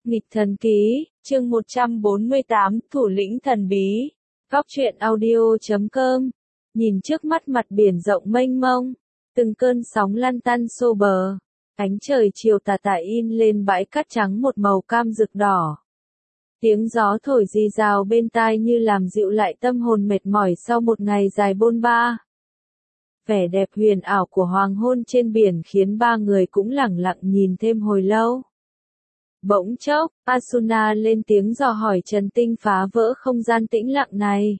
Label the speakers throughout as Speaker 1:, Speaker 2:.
Speaker 1: Nghịch thần ký, chương 148, thủ lĩnh thần bí. Góc truyện audio.com. Nhìn trước mắt mặt biển rộng mênh mông, từng cơn sóng lăn tăn xô bờ, ánh trời chiều tà tà in lên bãi cát trắng một màu cam rực đỏ. Tiếng gió thổi rì rào bên tai như làm dịu lại tâm hồn mệt mỏi sau một ngày dài bôn ba. Vẻ đẹp huyền ảo của hoàng hôn trên biển khiến ba người cũng lẳng lặng nhìn thêm hồi lâu. Bỗng chốc, Asuna lên tiếng dò hỏi Trần Tinh phá vỡ không gian tĩnh lặng này.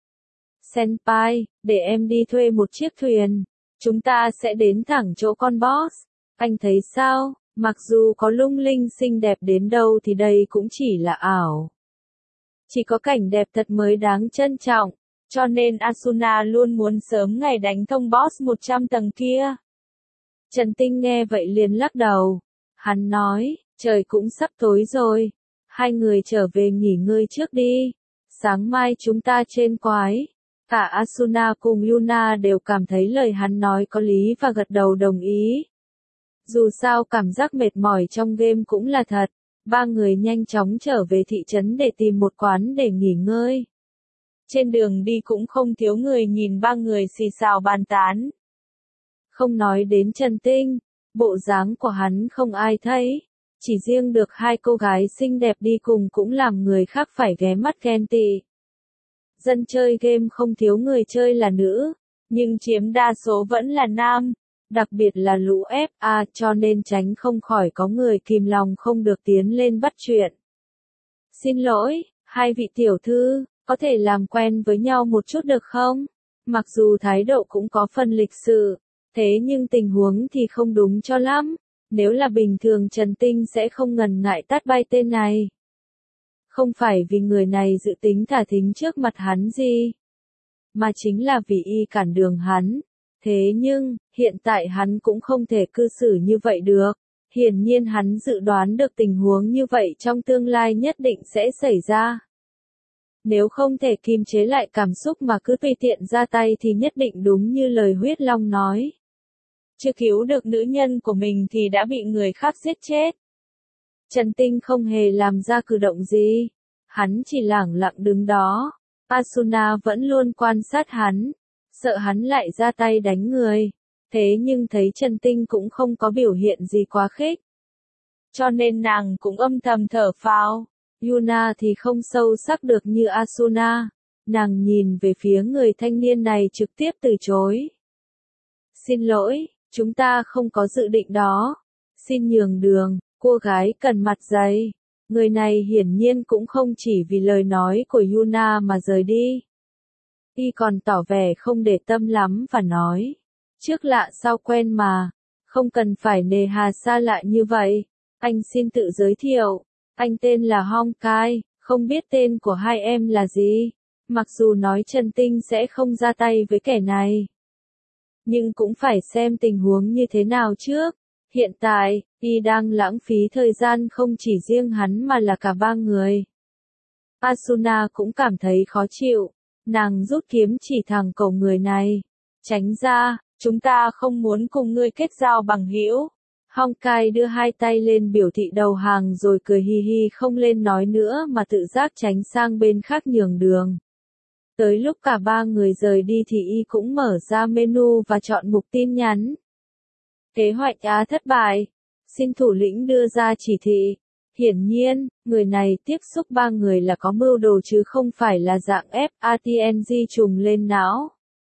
Speaker 1: Senpai, để em đi thuê một chiếc thuyền. Chúng ta sẽ đến thẳng chỗ con boss. Anh thấy sao, mặc dù có lung linh xinh đẹp đến đâu thì đây cũng chỉ là ảo. Chỉ có cảnh đẹp thật mới đáng trân trọng, cho nên Asuna luôn muốn sớm ngày đánh thông boss 100 tầng kia. Trần Tinh nghe vậy liền lắc đầu. Hắn nói, trời cũng sắp tối rồi. Hai người trở về nghỉ ngơi trước đi. Sáng mai chúng ta trên quái. Cả Asuna cùng Yuna đều cảm thấy lời hắn nói có lý và gật đầu đồng ý. Dù sao cảm giác mệt mỏi trong game cũng là thật. Ba người nhanh chóng trở về thị trấn để tìm một quán để nghỉ ngơi. Trên đường đi cũng không thiếu người nhìn ba người xì xào bàn tán. Không nói đến Trần Tinh, bộ dáng của hắn không ai thấy. Chỉ riêng được hai cô gái xinh đẹp đi cùng cũng làm người khác phải ghé mắt ghen tị. Dân chơi game không thiếu người chơi là nữ, nhưng chiếm đa số vẫn là nam, đặc biệt là lũ FA, cho nên tránh không khỏi có người kìm lòng không được tiến lên bắt chuyện. Xin lỗi, hai vị tiểu thư, có thể làm quen với nhau một chút được không? Mặc dù thái độ cũng có phần lịch sự, thế nhưng tình huống thì không đúng cho lắm. Nếu là bình thường Trần Tinh sẽ không ngần ngại tát bay tên này. Không phải vì người này dự tính thả thính trước mặt hắn gì, mà chính là vì y cản đường hắn. Thế nhưng, hiện tại hắn cũng không thể cư xử như vậy được. Hiển nhiên hắn dự đoán được tình huống như vậy trong tương lai nhất định sẽ xảy ra. Nếu không thể kiềm chế lại cảm xúc mà cứ tùy tiện ra tay thì nhất định đúng như lời Huyết Long nói. Chưa cứu được nữ nhân của mình thì đã bị người khác giết chết. Trần Tinh không hề làm ra cử động gì. Hắn chỉ lẳng lặng đứng đó. Asuna vẫn luôn quan sát hắn. Sợ hắn lại ra tay đánh người. Thế nhưng thấy Trần Tinh cũng không có biểu hiện gì quá khích. Cho nên nàng cũng âm thầm thở phào. Yuna thì không sâu sắc được như Asuna. Nàng nhìn về phía người thanh niên này trực tiếp từ chối. Xin lỗi, chúng ta không có dự định đó. Xin nhường đường, cô gái cần mặt dày. Người này hiển nhiên cũng không chỉ vì lời nói của Yuna mà rời đi. Y còn tỏ vẻ không để tâm lắm và nói. Trước lạ sau quen mà. Không cần phải nề hà xa lạ như vậy. Anh xin tự giới thiệu. Anh tên là Honkai, không biết tên của hai em là gì. Mặc dù nói Trần Tinh sẽ không ra tay với kẻ này, nhưng cũng phải xem tình huống như thế nào trước. Hiện tại, y đang lãng phí thời gian không chỉ riêng hắn mà là cả ba người. Asuna cũng cảm thấy khó chịu. Nàng rút kiếm chỉ thẳng cổ người này. Tránh ra, chúng ta không muốn cùng ngươi kết giao bằng hữu. Honkai đưa hai tay lên biểu thị đầu hàng rồi cười hi hi không lên nói nữa mà tự giác tránh sang bên khác nhường đường. Tới lúc cả ba người rời đi thì y cũng mở ra menu và chọn mục tin nhắn. Kế hoạch Á thất bại. Xin thủ lĩnh đưa ra chỉ thị. Hiển nhiên, người này tiếp xúc ba người là có mưu đồ chứ không phải là dạng FATNG trùng lên não.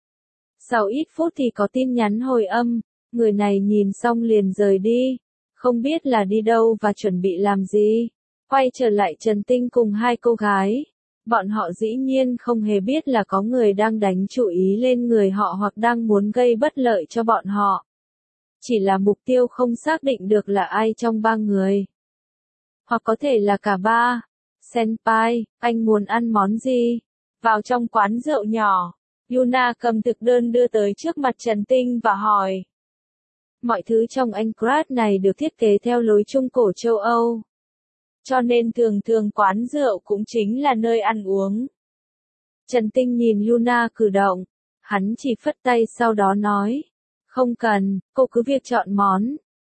Speaker 1: Sau ít phút thì có tin nhắn hồi âm. Người này nhìn xong liền rời đi. Không biết là đi đâu và chuẩn bị làm gì. Quay trở lại Trần Tinh cùng hai cô gái. Bọn họ dĩ nhiên không hề biết là có người đang đánh chú ý lên người họ hoặc đang muốn gây bất lợi cho bọn họ. Chỉ là mục tiêu không xác định được là ai trong ba người. Hoặc có thể là cả ba. Senpai, anh muốn ăn món gì? Vào trong quán rượu nhỏ, Yuna cầm thực đơn đưa tới trước mặt Trần Tinh và hỏi. Mọi thứ trong Aincrad này được thiết kế theo lối Trung cổ châu Âu. Cho nên thường quán rượu cũng chính là nơi ăn uống. Trần Tinh nhìn Yuna cử động. Hắn chỉ phất tay sau đó nói. Không cần, cô cứ việc chọn món.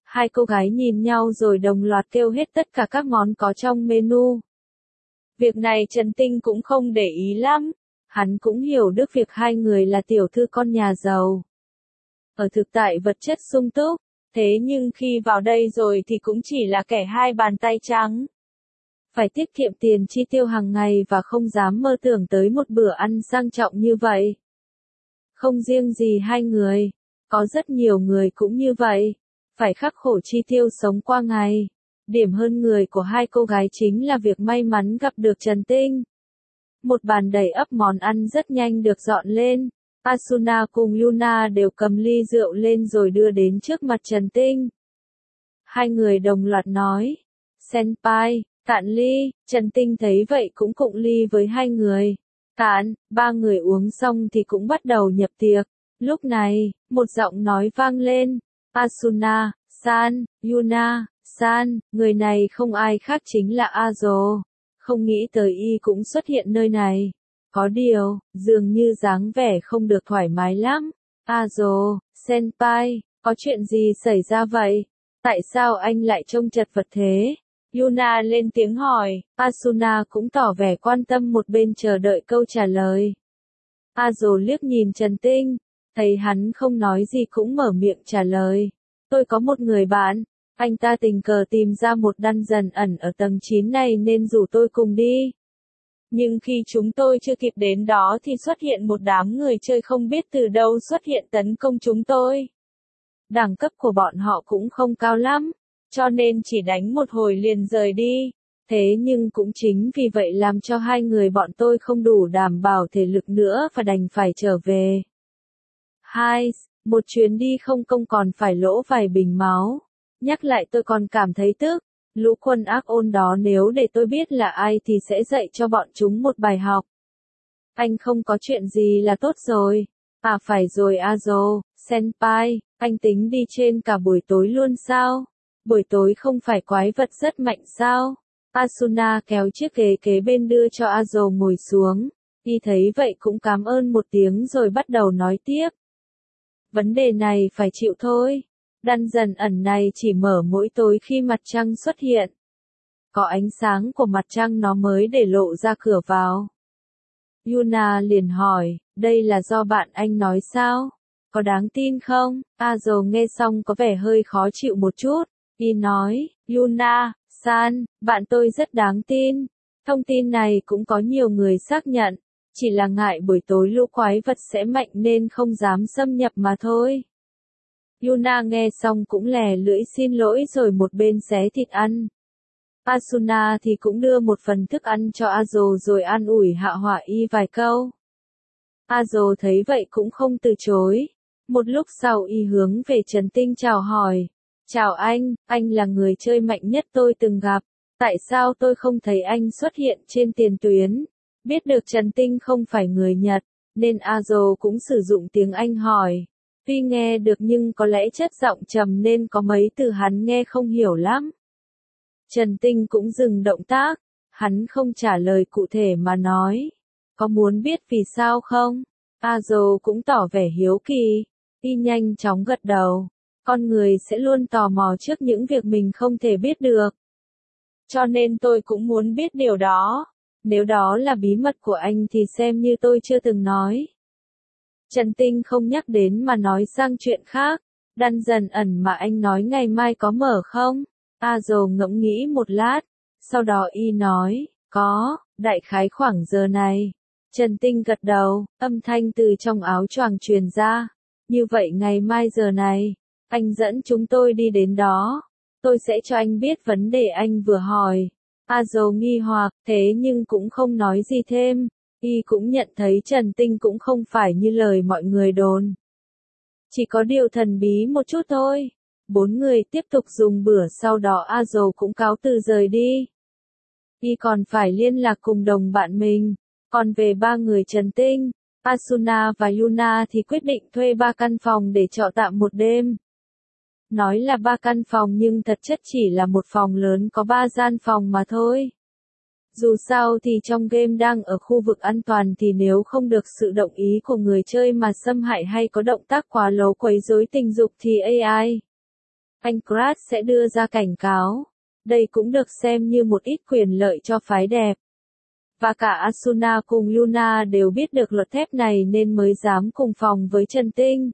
Speaker 1: Hai cô gái nhìn nhau rồi đồng loạt kêu hết tất cả các món có trong menu. Việc này Trần Tinh cũng không để ý lắm. Hắn cũng hiểu được việc hai người là tiểu thư con nhà giàu. Ở thực tại vật chất sung túc, thế nhưng khi vào đây rồi thì cũng chỉ là kẻ hai bàn tay trắng. Phải tiết kiệm tiền chi tiêu hàng ngày và không dám mơ tưởng tới một bữa ăn sang trọng như vậy. Không riêng gì hai người, có rất nhiều người cũng như vậy. Phải khắc khổ chi tiêu sống qua ngày. Điểm hơn người của hai cô gái chính là việc may mắn gặp được Trần Tinh. Một bàn đầy ắp món ăn rất nhanh được dọn lên. Asuna cùng Yuna đều cầm ly rượu lên rồi đưa đến trước mặt Trần Tinh. Hai người đồng loạt nói, Senpai, cạn ly. Trần Tinh thấy vậy cũng cụng ly với hai người. Cạn, ba người uống xong thì cũng bắt đầu nhập tiệc. Lúc này, một giọng nói vang lên, Asuna, San, Yuna, San, người này không ai khác chính là Azo. Không nghĩ tới y cũng xuất hiện nơi này. Có điều, dường như dáng vẻ không được thoải mái lắm. Azo, Senpai, có chuyện gì xảy ra vậy? Tại sao anh lại trông chật vật thế? Yuna lên tiếng hỏi, Asuna cũng tỏ vẻ quan tâm một bên chờ đợi câu trả lời. Azo liếc nhìn Trần Tinh, thấy hắn không nói gì cũng mở miệng trả lời. Tôi có một người bạn, anh ta tình cờ tìm ra một dungeon ẩn ở tầng 9 này nên rủ tôi cùng đi. Nhưng khi chúng tôi chưa kịp đến đó thì xuất hiện một đám người chơi không biết từ đâu xuất hiện tấn công chúng tôi. Đẳng cấp của bọn họ cũng không cao lắm, cho nên chỉ đánh một hồi liền rời đi. Thế nhưng cũng chính vì vậy làm cho hai người bọn tôi không đủ đảm bảo thể lực nữa và đành phải trở về. Một chuyến đi không công còn phải lỗ vài bình máu. Nhắc lại tôi còn cảm thấy tức. Lũ quân ác ôn đó nếu để tôi biết là ai thì sẽ dạy cho bọn chúng một bài học. Anh không có chuyện gì là tốt rồi. À phải rồi Azo, Senpai, anh tính đi trên cả buổi tối luôn sao? Buổi tối không phải quái vật rất mạnh sao? Asuna kéo chiếc ghế kế bên đưa cho Azo ngồi xuống. Y thấy vậy cũng cảm ơn một tiếng rồi bắt đầu nói tiếp. Vấn đề này phải chịu thôi. Dungeon ẩn này chỉ mở mỗi tối khi mặt trăng xuất hiện. Có ánh sáng của mặt trăng nó mới để lộ ra cửa vào. Yuna liền hỏi, đây là do bạn anh nói sao? Có đáng tin không? Azo nghe xong có vẻ hơi khó chịu một chút. Y nói, Yuna, San, bạn tôi rất đáng tin. Thông tin này cũng có nhiều người xác nhận. Chỉ là ngại buổi tối lũ quái vật sẽ mạnh nên không dám xâm nhập mà thôi. Yuna nghe xong cũng lè lưỡi xin lỗi rồi một bên xé thịt ăn. Asuna thì cũng đưa một phần thức ăn cho Azo rồi an ủi hạ họa y vài câu. Azo thấy vậy cũng không từ chối. Một lúc sau y hướng về Trần Tinh chào hỏi. Chào anh là người chơi mạnh nhất tôi từng gặp. Tại sao tôi không thấy anh xuất hiện trên tiền tuyến? Biết được Trần Tinh không phải người Nhật, nên Azo cũng sử dụng tiếng Anh hỏi. Tuy nghe được nhưng có lẽ chất giọng trầm nên có mấy từ hắn nghe không hiểu lắm. Trần Tinh cũng dừng động tác, hắn không trả lời cụ thể mà nói. Có muốn biết vì sao không? Azo cũng tỏ vẻ hiếu kỳ. Y nhanh chóng gật đầu. Con người sẽ luôn tò mò trước những việc mình không thể biết được. Cho nên tôi cũng muốn biết điều đó. Nếu đó là bí mật của anh thì xem như tôi chưa từng nói. Trần Tinh không nhắc đến mà nói sang chuyện khác. Dungeon ẩn mà anh nói ngày mai có mở không? Azo ngẫm nghĩ một lát. Sau đó y nói, có, đại khái khoảng giờ này. Trần Tinh gật đầu, âm thanh từ trong áo choàng truyền ra. Như vậy ngày mai giờ này, anh dẫn chúng tôi đi đến đó. Tôi sẽ cho anh biết vấn đề anh vừa hỏi. Azo nghi hoặc, thế nhưng cũng không nói gì thêm. Y cũng nhận thấy Trần Tinh cũng không phải như lời mọi người đồn. Chỉ có điều thần bí một chút thôi. Bốn người tiếp tục dùng bữa sau đó Azo cũng cáo từ rời đi. Y còn phải liên lạc cùng đồng bạn mình. Còn về ba người Trần Tinh, Asuna và Yuna thì quyết định thuê 3 căn phòng để trọ tạm một đêm. Nói là 3 căn phòng nhưng thật chất chỉ là một phòng lớn có 3 gian phòng mà thôi. Dù sao thì trong game đang ở khu vực an toàn thì nếu không được sự đồng ý của người chơi mà xâm hại hay có động tác quá lố quấy rối tình dục thì AI Pancras sẽ đưa ra cảnh cáo. Đây cũng được xem như một ít quyền lợi cho phái đẹp. Và cả Asuna cùng Yuna đều biết được luật thép này nên mới dám cùng phòng với Trần Tinh.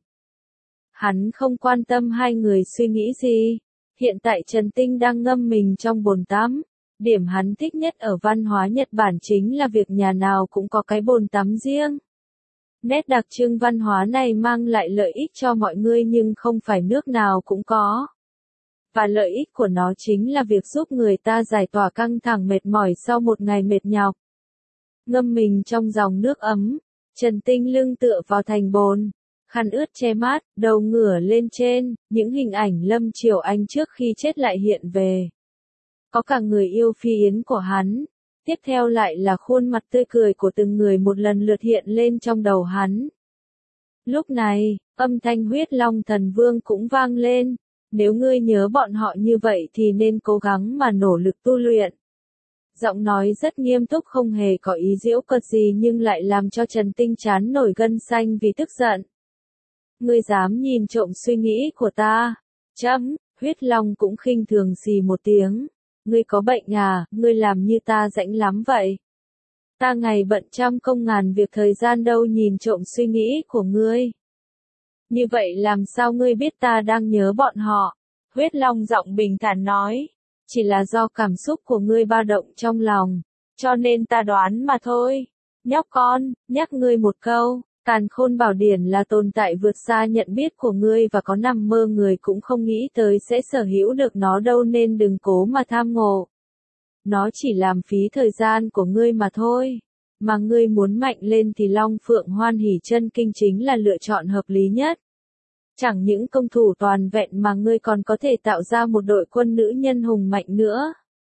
Speaker 1: Hắn không quan tâm hai người suy nghĩ gì. Hiện tại Trần Tinh đang ngâm mình trong bồn tắm. Điểm hắn thích nhất ở văn hóa Nhật Bản chính là việc nhà nào cũng có cái bồn tắm riêng. Nét đặc trưng văn hóa này mang lại lợi ích cho mọi người nhưng không phải nước nào cũng có. Và lợi ích của nó chính là việc giúp người ta giải tỏa căng thẳng mệt mỏi sau một ngày mệt nhọc. Ngâm mình trong dòng nước ấm, Trần Tinh lưng tựa vào thành bồn, khăn ướt che mát, đầu ngửa lên trên, những hình ảnh Lâm Triều Anh trước khi chết lại hiện về. Có cả người yêu Phi Yến của hắn, tiếp theo lại là khuôn mặt tươi cười của từng người một lần lượt hiện lên trong đầu hắn. Lúc này, âm thanh Huyết Long Thần Vương cũng vang lên, nếu ngươi nhớ bọn họ như vậy thì nên cố gắng mà nỗ lực tu luyện. Giọng nói rất nghiêm túc không hề có ý giễu cợt gì nhưng lại làm cho Trần Tinh trán nổi gân xanh vì tức giận. Ngươi dám nhìn trộm suy nghĩ của ta? Chấm, Huyết Long cũng khinh thường xì một tiếng. Ngươi có bệnh à, ngươi làm như ta rảnh lắm vậy. Ta ngày bận trăm công ngàn việc thời gian đâu nhìn trộm suy nghĩ của ngươi. Như vậy làm sao ngươi biết ta đang nhớ bọn họ? Huyết Long giọng bình thản nói. Chỉ là do cảm xúc của ngươi ba động trong lòng, cho nên ta đoán mà thôi. Nhóc con, nhắc ngươi một câu, Càn Khôn Bảo Điển là tồn tại vượt xa nhận biết của ngươi và có nằm mơ người cũng không nghĩ tới sẽ sở hữu được nó đâu nên đừng cố mà tham ngộ. Nó chỉ làm phí thời gian của ngươi mà thôi. Mà ngươi muốn mạnh lên thì Long Phượng Hoan Hỷ Chân Kinh chính là lựa chọn hợp lý nhất. Chẳng những công thủ toàn vẹn mà ngươi còn có thể tạo ra một đội quân nữ nhân hùng mạnh nữa.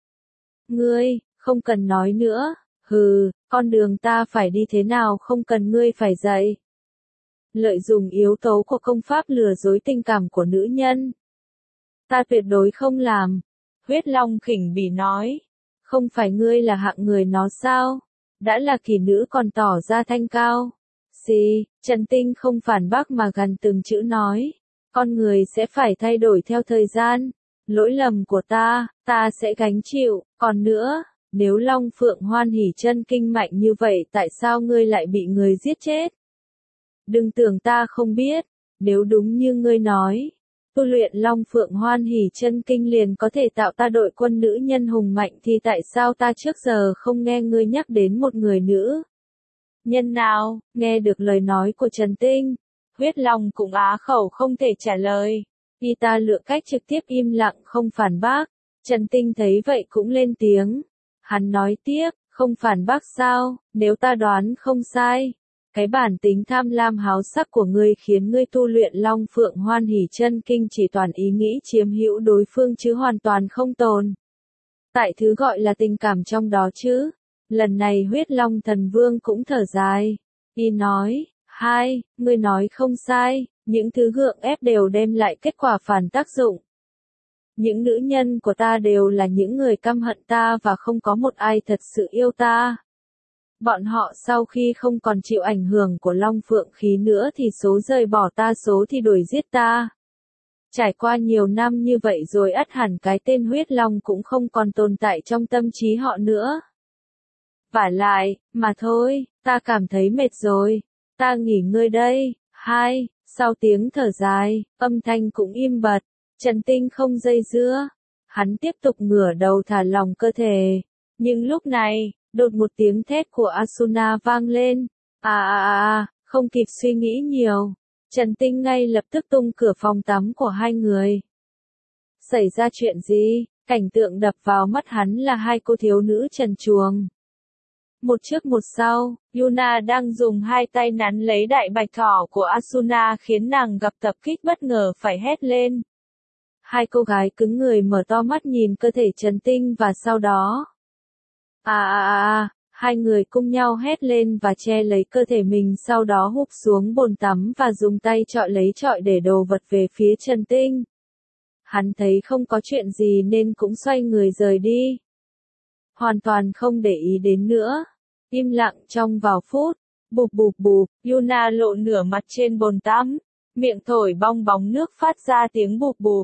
Speaker 1: Ngươi, không cần nói nữa, hừ, con đường ta phải đi thế nào không cần ngươi phải dạy. Lợi dụng yếu tố của công pháp lừa dối tình cảm của nữ nhân. Ta tuyệt đối không làm. Huyết Long khỉnh bỉ nói. Không phải ngươi là hạng người nó sao? Đã là kỳ nữ còn tỏ ra thanh cao. Gì, Trần Tinh không phản bác mà gần từng chữ nói. Con người sẽ phải thay đổi theo thời gian. Lỗi lầm của ta sẽ gánh chịu. Còn nữa, nếu Long Phượng Hoan Hỷ Chân Kinh mạnh như vậy tại sao ngươi lại bị người giết chết? Đừng tưởng ta không biết. Nếu đúng như ngươi nói, tu luyện Long Phượng Hoan Hỷ Chân Kinh liền có thể tạo ta đội quân nữ nhân hùng mạnh thì tại sao ta trước giờ không nghe ngươi nhắc đến một người nữ? Nhân nào? Nghe được lời nói của Trần Tinh, Huyết Long cũng á khẩu không thể trả lời. Y ta lựa cách trực tiếp im lặng không phản bác. Trần Tinh thấy vậy cũng lên tiếng. Hắn nói tiếp, không phản bác sao, nếu ta đoán không sai. Cái bản tính tham lam háo sắc của ngươi khiến ngươi tu luyện Long Phượng Hoan Hỷ Chân Kinh chỉ toàn ý nghĩ chiếm hữu đối phương chứ hoàn toàn không tồn tại thứ gọi là tình cảm trong đó chứ. Lần này Huyết Long Thần Vương cũng thở dài. Y nói, ngươi nói không sai, những thứ gượng ép đều đem lại kết quả phản tác dụng. Những nữ nhân của ta đều là những người căm hận ta và không có một ai thật sự yêu ta. Bọn họ sau khi không còn chịu ảnh hưởng của Long Phượng khí nữa thì số rời bỏ ta số thì đuổi giết ta. Trải qua nhiều năm như vậy rồi ắt hẳn cái tên Huyết Long cũng không còn tồn tại trong tâm trí họ nữa. Vả lại, mà thôi, ta cảm thấy mệt rồi, ta nghỉ ngơi đây. Sau tiếng thở dài, âm thanh cũng im bặt, Trần Tinh không dây dưa. Hắn tiếp tục ngửa đầu thả lỏng cơ thể. Nhưng lúc này, đột một tiếng thét của Asuna vang lên. Không kịp suy nghĩ nhiều. Trần Tinh ngay lập tức tung cửa phòng tắm của hai người. Xảy ra chuyện gì? Cảnh tượng đập vào mắt hắn là hai cô thiếu nữ trần truồng. Một trước một sau, Yuna đang dùng hai tay nắn lấy đại bạch thỏ của Asuna khiến nàng gặp tập kích bất ngờ phải hét lên. Hai cô gái cứng người mở to mắt nhìn cơ thể Trần Tinh và sau đó. Hai người cùng nhau hét lên và che lấy cơ thể mình sau đó húp xuống bồn tắm và dùng tay chọi lấy chọi để đồ vật về phía Trần Tinh. Hắn thấy không có chuyện gì nên cũng xoay người rời đi. Hoàn toàn không để ý đến nữa. Im lặng trong vài phút. Bụp bụp bụp, Yuna lộ nửa mặt trên bồn tắm. Miệng thổi bong bóng nước phát ra tiếng bụp bụp.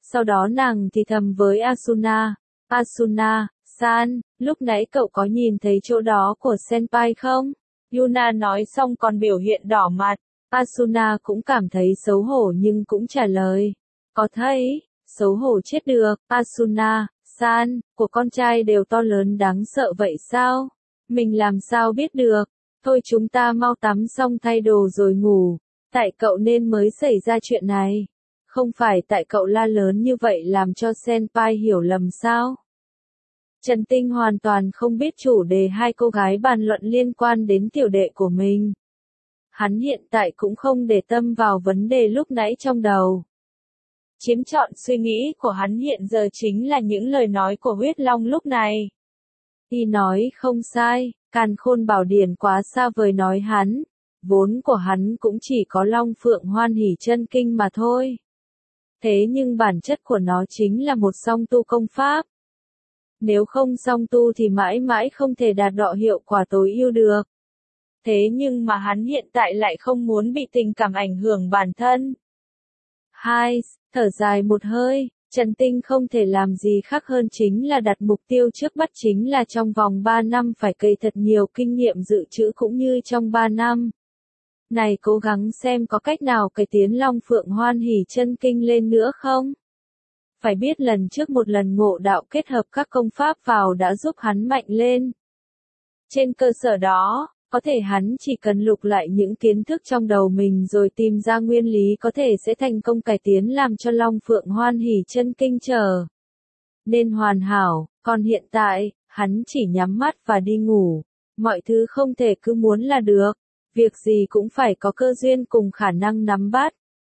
Speaker 1: Sau đó nàng thì thầm với Asuna. Asuna, san, lúc nãy cậu có nhìn thấy chỗ đó của senpai không? Yuna nói xong còn biểu hiện đỏ mặt. Asuna cũng cảm thấy xấu hổ nhưng cũng trả lời. Có thấy, xấu hổ chết được. Asuna, san, của con trai đều to lớn đáng sợ vậy sao? Mình làm sao biết được? Thôi chúng ta mau tắm xong thay đồ rồi ngủ. Tại cậu nên mới xảy ra chuyện này. Không phải tại cậu la lớn như vậy làm cho senpai hiểu lầm sao? Trần Tinh hoàn toàn không biết chủ đề hai cô gái bàn luận liên quan đến tiểu đệ của mình. Hắn hiện tại cũng không để tâm vào vấn đề lúc nãy trong đầu. Chiếm trọn suy nghĩ của hắn hiện giờ chính là những lời nói của huyết long lúc này. Y nói không sai, Càn Khôn Bảo Điển quá xa vời nói hắn. Vốn của hắn cũng chỉ có Long Phượng Hoan Hỷ Chân Kinh mà thôi. Thế nhưng bản chất của nó chính là một song tu công pháp. Nếu không song tu thì mãi mãi không thể đạt được hiệu quả tối ưu được. Thế nhưng mà hắn hiện tại lại không muốn bị tình cảm ảnh hưởng bản thân. Hai, thở dài một hơi, Trần Tinh không thể làm gì khác hơn chính là đặt mục tiêu trước mắt chính là trong vòng 3 năm phải cày thật nhiều kinh nghiệm dự trữ cũng như trong 3 năm. Này cố gắng xem có cách nào cải tiến Long Phượng Hoan Hỷ Chân Kinh lên nữa không? Phải biết lần trước một lần ngộ đạo kết hợp các công pháp vào đã giúp hắn mạnh lên. Trên cơ sở đó, có thể hắn chỉ cần lục lại những kiến thức trong đầu mình rồi tìm ra nguyên lý có thể sẽ thành công cải tiến làm cho Long Phượng Hoan Hỷ Chân Kinh trở nên hoàn hảo, còn hiện tại, hắn chỉ nhắm mắt và đi ngủ. Mọi thứ không thể cứ muốn là được, việc gì cũng phải có cơ duyên cùng khả năng nắm bắt.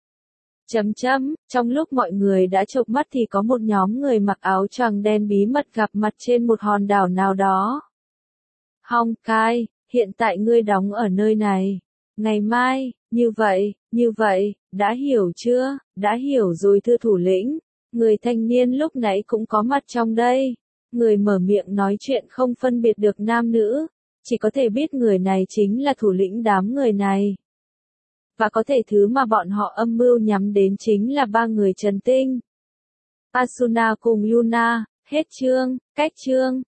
Speaker 1: Trong lúc mọi người đã chộp mắt thì có một nhóm người mặc áo choàng đen bí mật gặp mặt trên một hòn đảo nào đó. Hong Kai, hiện tại ngươi đóng ở nơi này. Ngày mai, như vậy, đã hiểu chưa? Đã hiểu rồi thưa thủ lĩnh. Người thanh niên lúc nãy cũng có mặt trong đây. Người mở miệng nói chuyện không phân biệt được nam nữ. Chỉ có thể biết người này chính là thủ lĩnh đám người này. Và có thể thứ mà bọn họ âm mưu nhắm đến chính là ba người Trần Tinh. Asuna cùng Yuna, hết chương, cách chương.